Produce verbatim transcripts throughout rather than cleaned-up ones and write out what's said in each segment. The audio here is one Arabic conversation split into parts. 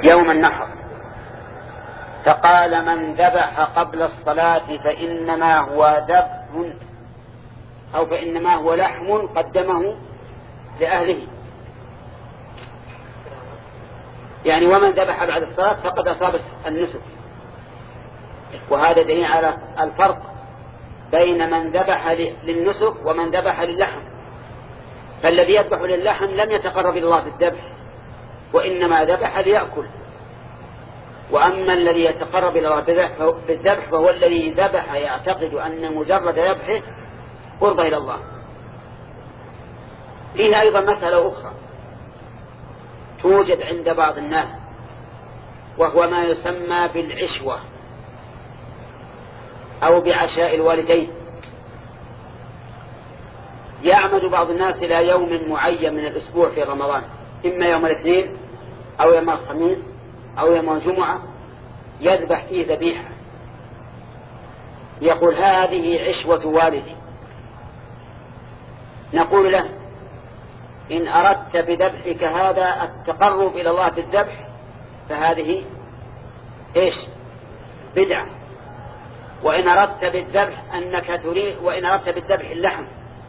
يوم النحر، فقال من ذبح قبل الصلاة فإنما هو ذبح أو فإنما هو لحم قدمه لأهله، يعني ومن ذبح بعد الصلاة فقد أصاب النسك. وهذا دليل على الفرق بين من ذبح للنسك ومن ذبح للحم. فالذي يذبح للحم لم يتقرب إلى الله بالذبح، وإنما ذبح ليأكل. وأما الذي يتقرب إلى الله بالذبح فهو الذي ذبح يعتقد أن مجرد ذبحه قربة إلى الله. فيه أيضا مسألة أخرى توجد عند بعض الناس، وهو ما يسمى بالعشوة أو بعشاء الوالدين. يعمد بعض الناس إلى يوم معين من الأسبوع في رمضان، إما يوم الاثنين أو يوم الخميس أو يوم الجمعة، يذبح فيه ذبيحة، يقول هذه عشوة والدي. نقول له إن أردت بذبحك هذا التقرب إلى الله بالذبح فهذه إيش؟ بدعة. وإن أردت بالذبح أنك تريد، وإن أردت بالذبح اللحم،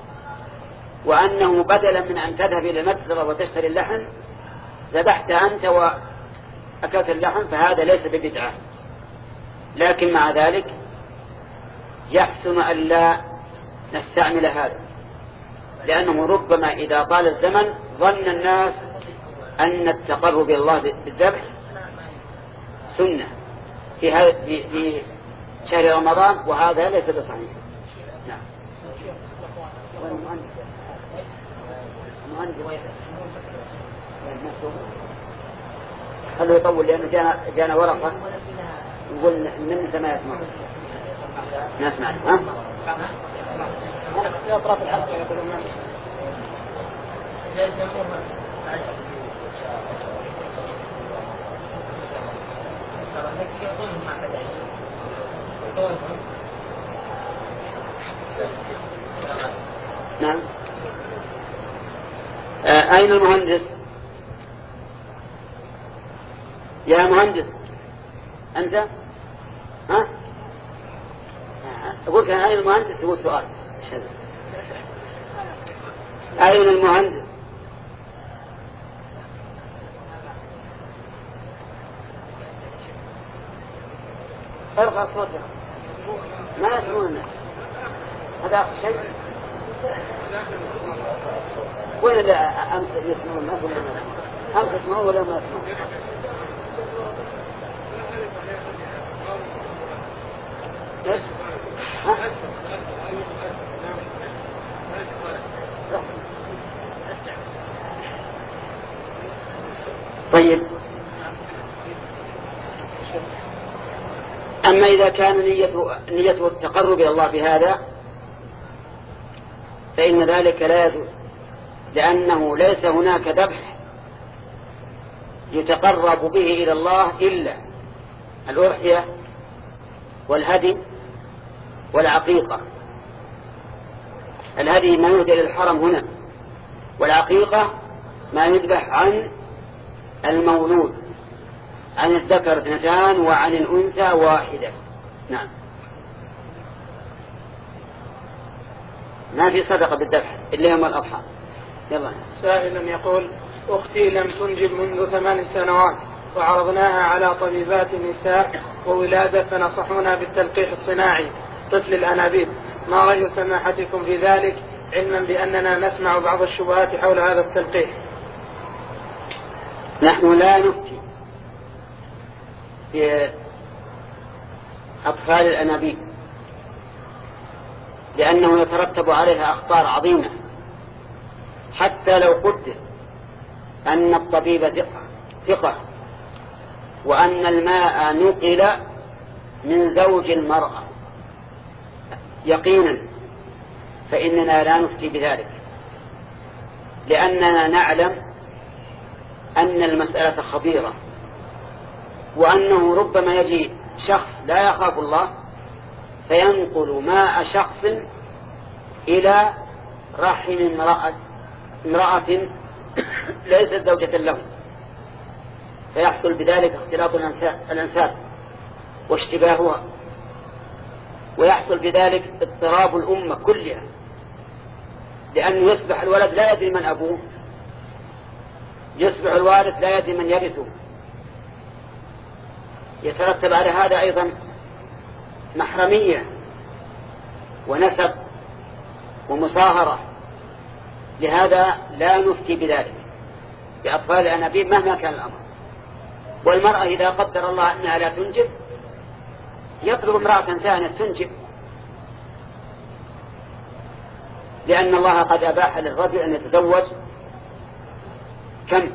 وأنه بدلا من أن تذهب إلى المتجر وتشتري اللحم ذبحت أنت وأكلت اللحم، فهذا ليس ببدعة. لكن مع ذلك يحسن أن لا نستعمل هذا، لأنه ربما إذا طال الزمن ظن الناس أن التقرب إلى الله بالذبح سنة في هذا في شهر رمضان، وهذا ليس بصحيح. نعم. خلوا يطول لأنه جانا, جانا ورقة يقول من انت ما يسمع نسمع ها في أطراف الحلقة يقولون نعم. آه أين المهندس؟ يا مهندس أنت؟ ها؟ أقول كان أين المهندس؟ تقول سؤال. أين المهندس؟ ارفع صوتك ما يسمعون. هذا آخر شيء. وين اللي أنت يسمعون؟ ما يقولون أنت يسمعون ولا ما يسمعون؟ ليش؟ ها؟ طيب. أما إذا كان نيته, نيته التقرب إلى الله بهذا فإن ذلك لا يجوز، لأنه ليس هناك ذبح يتقرب به إلى الله إلا الأضحية والهدي والعقيقة. الهدي ما يهدى للحرم هنا، والعقيقة ما يذبح عن المولود، عن الذكر اثنتان وعن الأنثى واحدة. نعم. ما في صدقة بالذبح إلا يوم الأضحى. يلا. سائل يقول أختي لم تنجب منذ ثمان سنوات، وعرضناها على طبيبات النساء وولادة فنصحونا بالتلقيح الصناعي طفل الأنابيب، ما رأي سماحتكم في ذلك، علما بأننا نسمع بعض الشبهات حول هذا التلقيح؟ نحن لا نفتي في أطفال الأنابيب، لأنه يترتب عليها أخطار عظيمة، حتى لو قدر أن الطبيب ثقة وأن الماء نقل من زوج المرأة يقينا، فإننا لا نفتي بذلك، لأننا نعلم أن المسألة خطيرة، وأنه ربما يجي شخص لا يخاف الله فينقل ماء شخص إلى رحم امرأة, امرأة ليست زوجة له، فيحصل بذلك اختلاط الأنساب واشتباهها، ويحصل بذلك اضطراب الأمة كلها، لأنه يصبح الولد لا يدري من أبوه، يصبح الوارث لا يدري من يرثه. يترتب على هذا أيضا محرمية ونسب ومصاهرة. لهذا لا نفتي بذلك بأطفال الأنابيب مهما كان الأمر. والمرأة إذا قدر الله أنها لا تنجب يطلب امرأة ثانية تنجب، لأن الله قد أباح للرجل أن يتزوج كم؟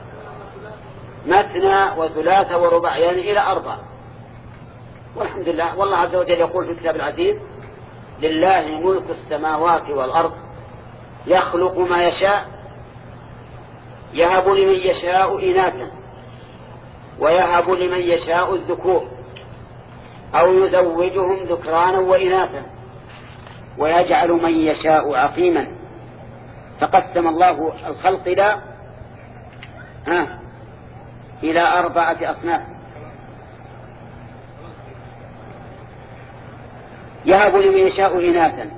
مثنى وثلاثة ورباع، يعني إلى أربع. والحمد لله، والله عز وجل يقول في الكتاب العزيز: لله ملك السماوات والأرض يخلق ما يشاء يهب لمن يشاء إناثا ويهب لمن يشاء الذكور أو يزوجهم ذكرانا وإناثا ويجعل من يشاء عقيما. فقسم الله الخلق إلى ها إلى أربعة أصناف: يهب لمن يشاء إناثا،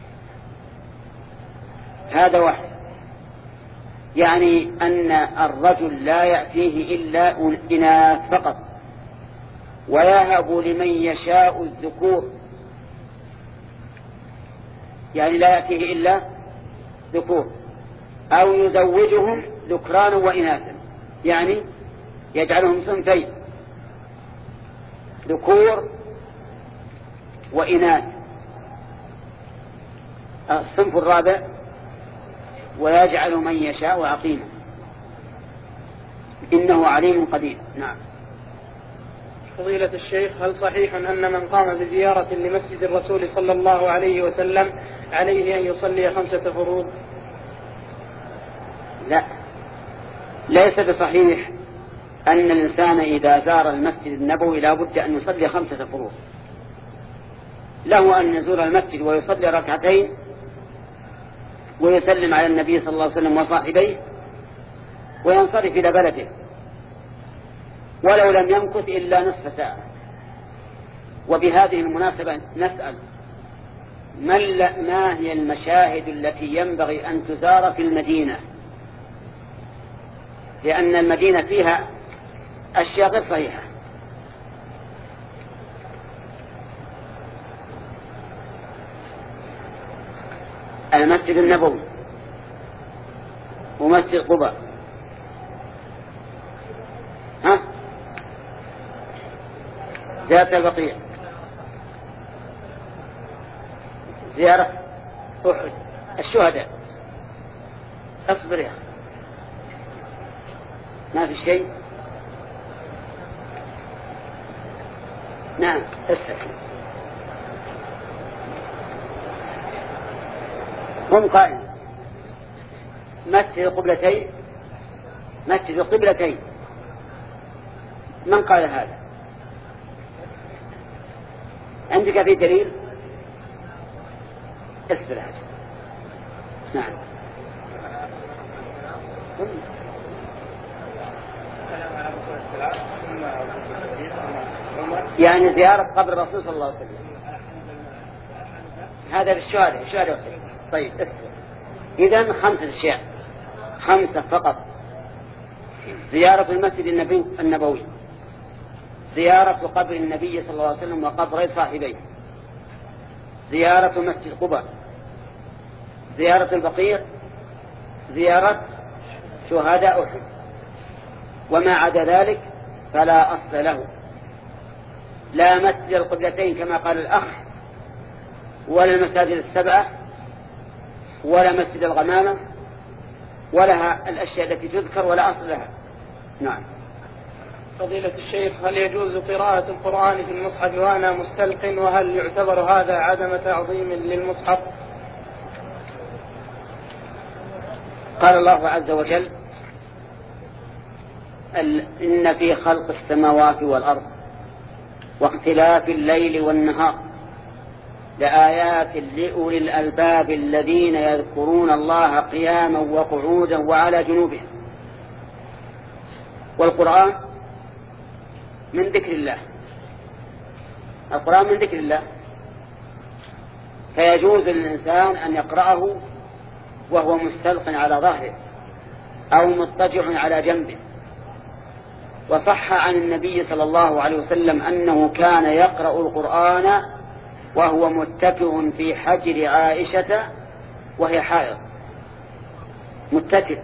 هذا واحد، يعني أن الرجل لا يأتيه إلا إناث فقط. ويهب لمن يشاء الذكور، يعني لا يأتيه إلا ذكور. أو يزوجهم ذكرانا وإناثا، يعني يجعلهم صنفين: ذكور وإناث. الصنف الرابع: ويجعل من يشاء عقيما إنه عليم قدير. نعم. فضيلة الشيخ، هل صحيح أن من قام بزيارة لمسجد الرسول صلى الله عليه وسلم عليه أن يصلي خمسة فروض؟ لا، ليس بصحيح أن الإنسان إذا زار المسجد النبوي لا بد أن يصلي خمسة فروض. له أن يزور المسجد ويصلي ركعتين ويسلم على النبي صلى الله عليه وسلم وصاحبيه وينصرف إلى بلده، ولو لم يمكث إلا نصف ساعة. وبهذه المناسبة نسأل: ما هي المشاهد التي ينبغي أن تزار في المدينة؟ لأن المدينة فيها أشياء غير صحيحة. المسجد النبوي ومسجد قباء، ها زيارة البقيع، زيارة أحد، الشهداء. اصبر يا أخي، ما في شيء. نعم استكمل. هم قائل مسجد القبلتين، مسجد القبلتين، من قال هذا؟ عندك في دليل؟ اصبر هذا. نعم. يعني زيارة قبر الرسول صلى الله عليه وسلم، هذا بالشهادة الشهادة. طيب إذن خمسة أشياء، خمسة فقط: زيارة المسجد النبي النبوي، زيارة قبر النبي صلى الله عليه وسلم وقبر صاحبيه، زيارة مسجد قباء، زيارة البقيع، زيارة شهداء أحد. وما عدا ذلك فلا أصل له، لا مسجد القبلتين كما قال الأخ، ولا المساجد السبعة، ولا مسجد الغمامة، ولا الأشياء التي تذكر ولا أصل لها. نعم. فضيلة الشيخ، هل يجوز قراءة القرآن في المصحف وأنا مستلق؟ وهل يعتبر هذا عدم تعظيم للمصحف؟ قال الله عز وجل: إن في خلق السماوات والأرض واختلاف الليل والنهار لآيات لأولي الألباب الذين يذكرون الله قياما وقعودا وعلى جنوبهم. والقرآن من ذكر الله، القرآن من ذكر الله، فيجوز للإنسان أن يقرأه وهو مستلق على ظهره أو مضطجع على جنبه. وصح عن النبي صلى الله عليه وسلم أنه كان يقرأ القرآن وهو متكئ في حجر عائشة وهي حائض، متكئ،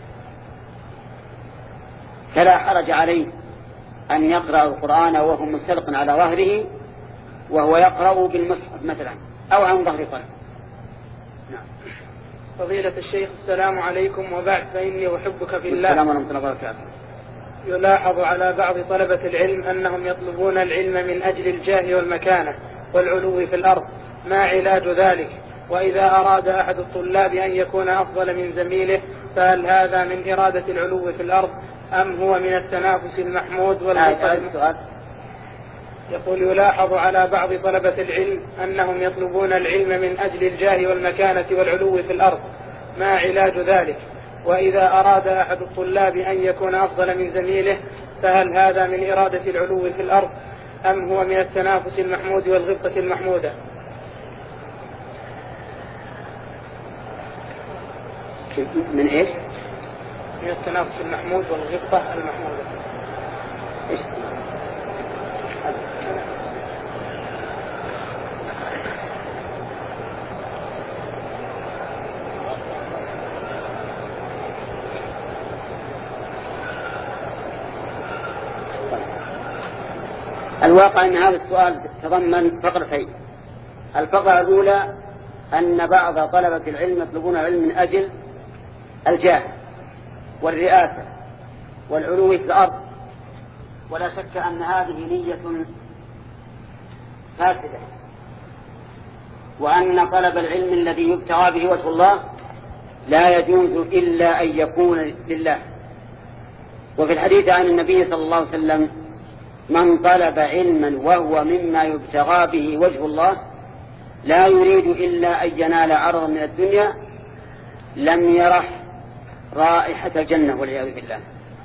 فلا حرج عليه أن يقرأ القرآن وهو مستلق على ظهره وهو يقرأ بالمصحف مثلا أو عن ظهر قلب. نعم. فضيلة الشيخ السلام عليكم، وبعد فإني أحبك في الله. السلام ورحمة الله وبركاته. يلاحظ على بعض طلبة العلم أنهم يطلبون العلم من أجل الجاه والمكانة والعلو في الأرض، ما علاج ذلك؟ وإذا أراد أحد الطلاب أن يكون أفضل من زميله فهل هذا من إرادة العلو في الأرض أم هو من التنافس المحمود والغطاء؟ يقول يلاحظ على بعض طلبة العلم أنهم يطلبون العلم من أجل الجاه والمكانة والعلو في الأرض، ما علاج ذلك؟ وإذا أراد أحد الطلاب أن يكون أفضل من زميله فهل هذا من إرادة العلو في الأرض أم هو من التنافس المحمود والغبطة المحمودة؟ من إيش؟ من التنافس المحمود والغبطة المحمودة. إيش؟ الواقع أن هذا السؤال تضمن فقرتين. الفقرة الأولى أن بعض طلبة العلم يطلبون العلم من أجل الجاه والرئاسة والعلو في الأرض، ولا شك أن هذه نية فاسدة، وأن طلب العلم الذي يبتغى به وجه الله لا يجوز إلا أن يكون لله. وفي الحديث عن النبي صلى الله عليه وسلم: من طلب علما وهو مما يبتغى به وجه الله لا يريد إلا أن ينال عرضا من الدنيا لم يرح رائحة الجنة والعياذ بالله.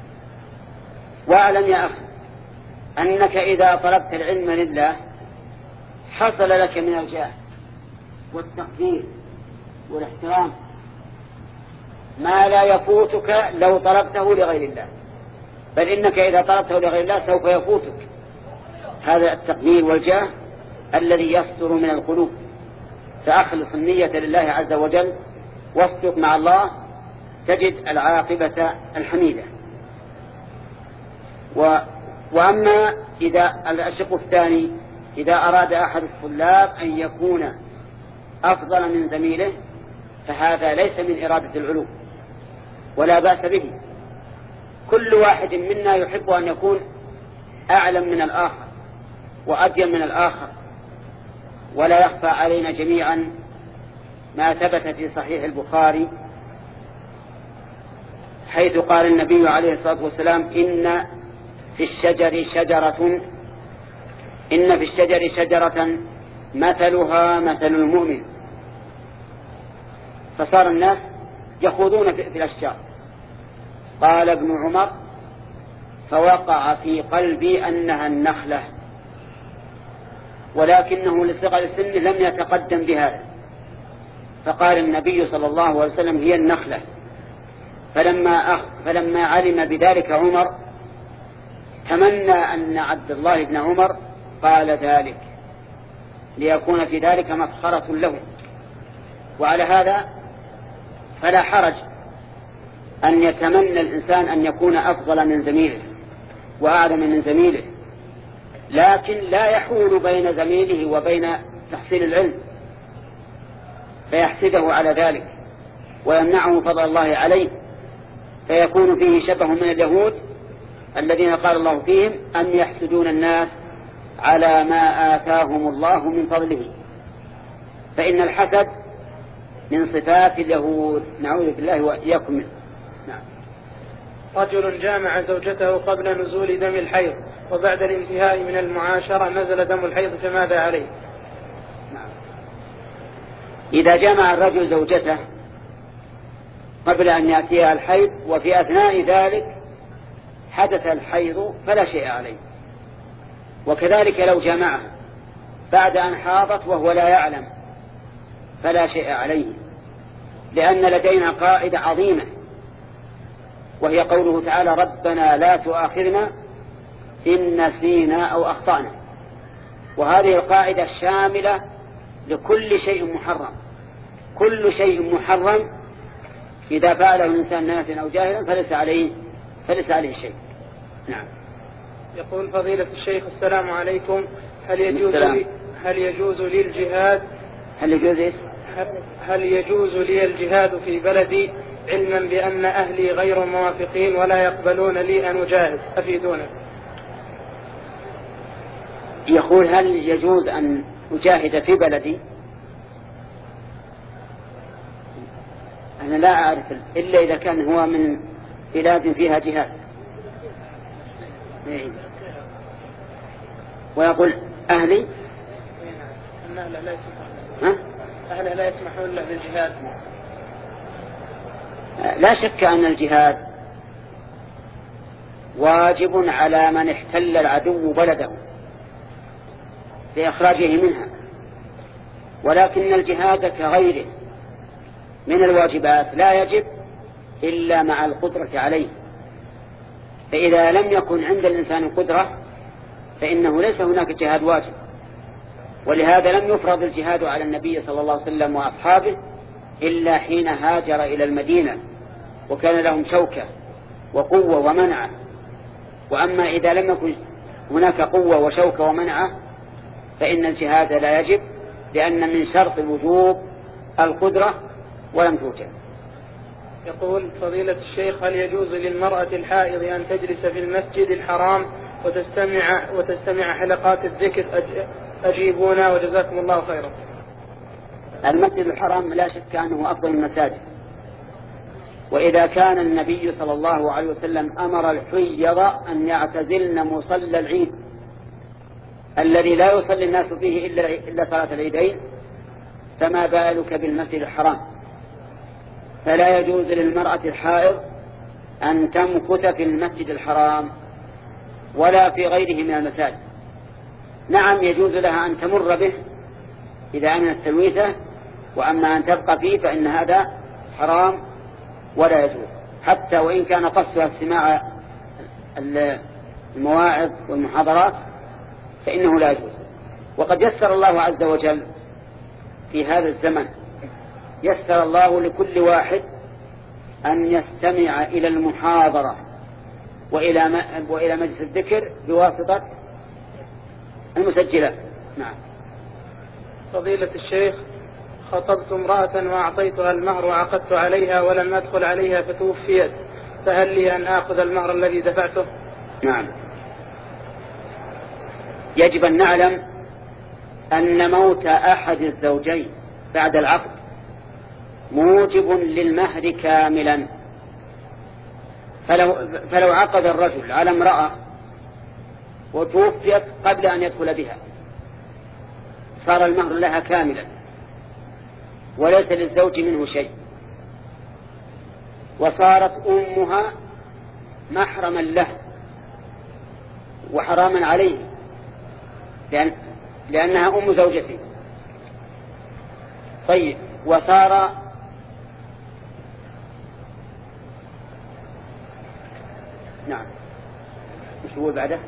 واعلم يا أخي أنك إذا طلبت العلم لله حصل لك من الجاه والتقدير والاحترام ما لا يفوتك لو طلبته لغير الله، بل إنك إذا طلبته لغير الله سوف يفوتك هذا التقدير والجاه الذي يصدر من القلوب. فأخلص النية لله عز وجل واصدق مع الله تجد العاقبة الحميدة. و... وأما إذا الشق الثاني إذا أراد أحد الطلاب أن يكون أفضل من زميله فهذا ليس من إرادة العلو ولا بأس به. كل واحد منا يحب أن يكون أعلم من الآخر وأدين من الآخر، ولا يخفى علينا جميعا ما ثبت في صحيح البخاري حيث قال النبي عليه الصلاة والسلام: إن في الشجر شجرة إن في الشجر شجرة مثلها مثل المؤمن. فصار الناس يخوضون في الأشجار. قال ابن عمر: فوقع في قلبي أنها النخلة، ولكنه لصغر السن لم يتقدم بهذا، فقال النبي صلى الله عليه وسلم: هي النخلة. فلما, أخ فلما علم بذلك عمر تمنى أن عبد الله بن عمر قال ذلك ليكون في ذلك مسخرة له. وعلى هذا فلا حرج أن يتمنى الإنسان أن يكون أفضل من زميله وأعلم من زميله، لكن لا يحول بين زميله وبين تحصيل العلم فيحسده على ذلك ويمنعه فضل الله عليه، فيكون فيه شبه من اليهود الذين قال الله فيهم: أن يحسدون الناس على ما آتاهم الله من فضله. فإن الحسد من صفات اليهود، نعوذ بالله وإياكم منه. نعم. رجل جامع زوجته قبل نزول دم الحيض وبعد الانتهاء من المعاشرة نزل دم الحيض، فماذا عليه؟ نعم. إذا جامع الرجل زوجته قبل أن يأتيها الحيض وفي أثناء ذلك حدث الحيض فلا شيء عليه، وكذلك لو جامعها بعد أن حاضت وهو لا يعلم فلا شيء عليه، لأن لدينا قاعدة عظيمة وهي قوله تعالى ربنا لا تؤاخذنا إن نسينا أو أخطأنا، وهذه القاعدة شاملة لكل شيء محرم. كل شيء محرم إذا فعله الإنسان ناسيا أو جاهلا فليس عليه فليس عليه شيء. نعم. يقول فضيلة الشيخ السلام عليكم، هل يجوز لي هل يجوز لي الجهاد هل يجوز إيه؟ هل يجوز لي الجهاد في بلدي علما بأن أهلي غير موافقين ولا يقبلون لي أن أجاهد؟ أفيدونا. يقول هل يجوز أن أجاهد في بلدي؟ أنا لا أعرف إلا إذا كان هو من بلاد فيها جهاد. ويقول أهلي أهله لا يسمحون أهله لا يسمحون له بالجهاد. لا شك أن الجهاد واجب على من احتل العدو بلده لإخراجه منها، ولكن الجهاد كغيره من الواجبات لا يجب إلا مع القدرة عليه، فإذا لم يكن عند الإنسان قدرة فإنه ليس هناك جهاد واجب. ولهذا لم يفرض الجهاد على النبي صلى الله عليه وسلم وأصحابه إلا حين هاجر إلى المدينة وكان لهم شوكة وقوة ومنعة. وأما إذا لم يكن هناك قوة وشوكة ومنعة فإن الجهاد لا يجب، لأن من شرط الوجوب القدرة ولم توجد. يقول فضيلة الشيخ هل يجوز للمرأة الحائض أن تجلس في المسجد الحرام وتستمع وتستمع حلقات الذكر؟ أجيبونا وجزاكم الله خيرا. المسجد الحرام لا شك أنه أفضل المساجد، وإذا كان النبي صلى الله عليه وسلم أمر الحيض أن يعتزلن مصلى العيد الذي لا يصلي الناس فيه إلا, إلا صلاة العيدين، فما بالك بالمسجد الحرام؟ فلا يجوز للمرأة الحائض أن تمكث في المسجد الحرام ولا في غيره من المساجد. نعم يجوز لها أن تمر به إذا أمنت تلويثه، وأما أن تبقى فيه فإن هذا حرام ولا يجوز، حتى وإن كان قصدها استماع المواعظ والمحاضرات فإنه لا يجوز. وقد يسر الله عز وجل في هذا الزمن، يسر الله لكل واحد أن يستمع إلى المحاضرة وإلى وإلى مجلس الذكر بواسطة المسجلات. نعم. فضيلة الشيخ خطبت امرأة وأعطيتها المهر وعقدت عليها ولم أدخل عليها فتوفيت، فهل لي أن آخذ المهر الذي دفعته؟ نعم. يجب أن نعلم أن موت أحد الزوجين بعد العقد موجب للمهر كاملا. فلو, فلو عقد الرجل على امرأة وتوفيت قبل أن يدخل بها صار المهر لها كاملا وليس للزوج منه شيء، وصارت أمها محرما له وحراما عليه لأن لأنها أم زوجته. طيب وصار نعم مش هو بعده؟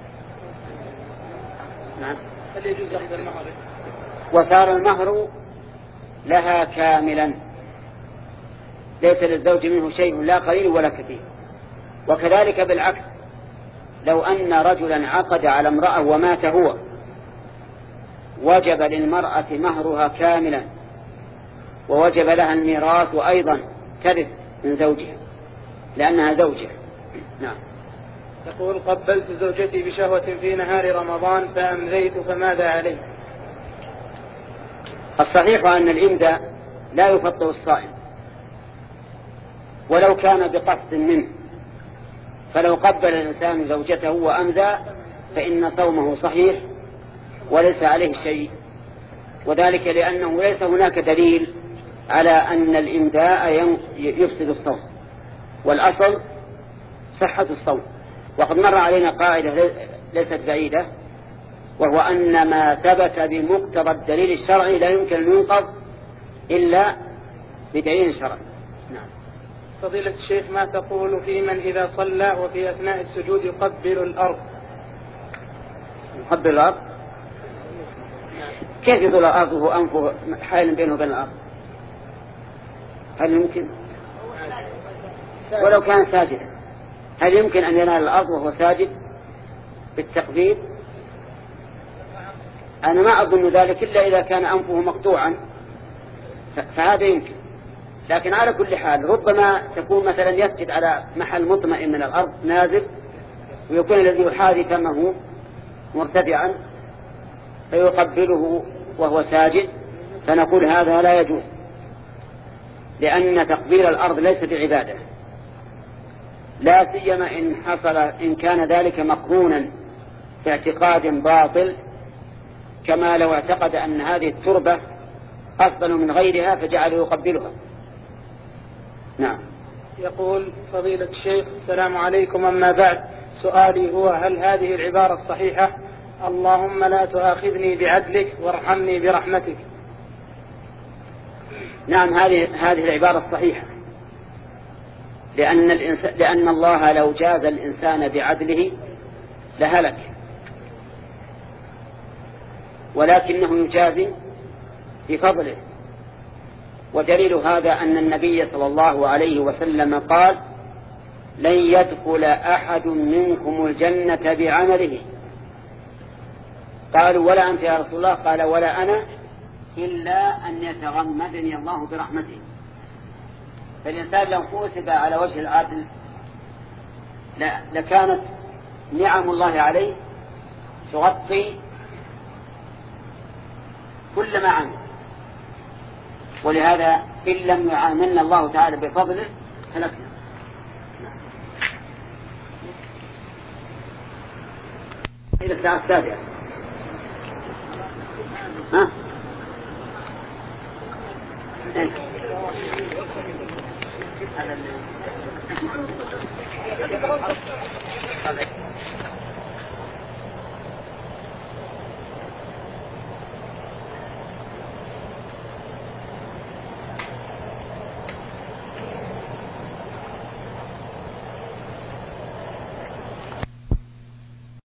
نعم. هل يجوز أخذ المهر؟ وصار المهر لها كاملا ليس للزوج منه شيء لا قليل ولا كثير. وكذلك بالعكس، لو أن رجلا عقد على امرأة ومات هو وجب للمرأة مهرها كاملا ووجب لها الميراث وأيضا ترث من زوجها لأنها زوجة. نعم. يقول قبلت زوجتي بشهوة في نهار رمضان فأمذيت فماذا عليه؟ الصحيح أن الإمداء لا يفطر الصائم ولو كان بقصد منه، فلو قبل الإنسان زوجته وأمذى فإن صومه صحيح وليس عليه شيء، وذلك لأنه ليس هناك دليل على أن الإمداء يفسد الصوم، والأصل صحة الصوم. وقد مر علينا قاعدة ليست بعيدة وهو أن ما ثبت بمقتضى الدليل الشرعي لا يمكن أن ينقض إلا بدليل شرعي. نعم. فضيلة الشيخ، ما تقول في من إذا صلى وفي أثناء السجود يقبل الأرض؟ يقبل الأرض؟ كيف يظل الأرض وهو أنفه حائل بينه وبين الأرض؟ هل يمكن؟ ولو كان ساجدا هل يمكن أن ينال الأرض وهو ساجد بالتقبيل؟ أنا ما أظن ذلك إلا إذا كان أنفه مقطوعا فهذا يمكن. لكن على كل حال ربما تكون مثلا يسجد على محل مطمئن من الأرض نازل ويكون الذي يحاذي فمه مرتفعا فيقبله وهو ساجد، فنقول هذا لا يجوز، لأن تقبيل الأرض ليس بعبادة، لا سيما إن حصل إن كان ذلك مقرونا في اعتقاد باطل، كما لو اعتقد أن هذه التربة أفضل من غيرها فجعل يقبلها. نعم. يقول فضيلة الشيخ: السلام عليكم، أما بعد، سؤالي هو: هل هذه العبارة الصحيحة اللهم لا تؤاخذني بعدلك وارحمني برحمتك؟ نعم، هذه هذه العبارة الصحيحة، لأن الإنسان لأن الله لو جاز الإنسان بعدله لهلك، ولكنه يجازي بفضله. ودليل هذا أن النبي صلى الله عليه وسلم قال: لن يدخل أحد منكم الجنة بعمله. قالوا: ولا أنت يا رسول الله؟ قال: ولا أنا، إلا أن يتغمدني الله برحمته. فالإنسان لو حوسب على وجه العدل لكانت نعم الله عليه تغطي كل ما عمل، ولهذا إن لم يعاملنا الله تعالى بفضله هلكنا. إلى الساعة السابعة. ها؟ هذا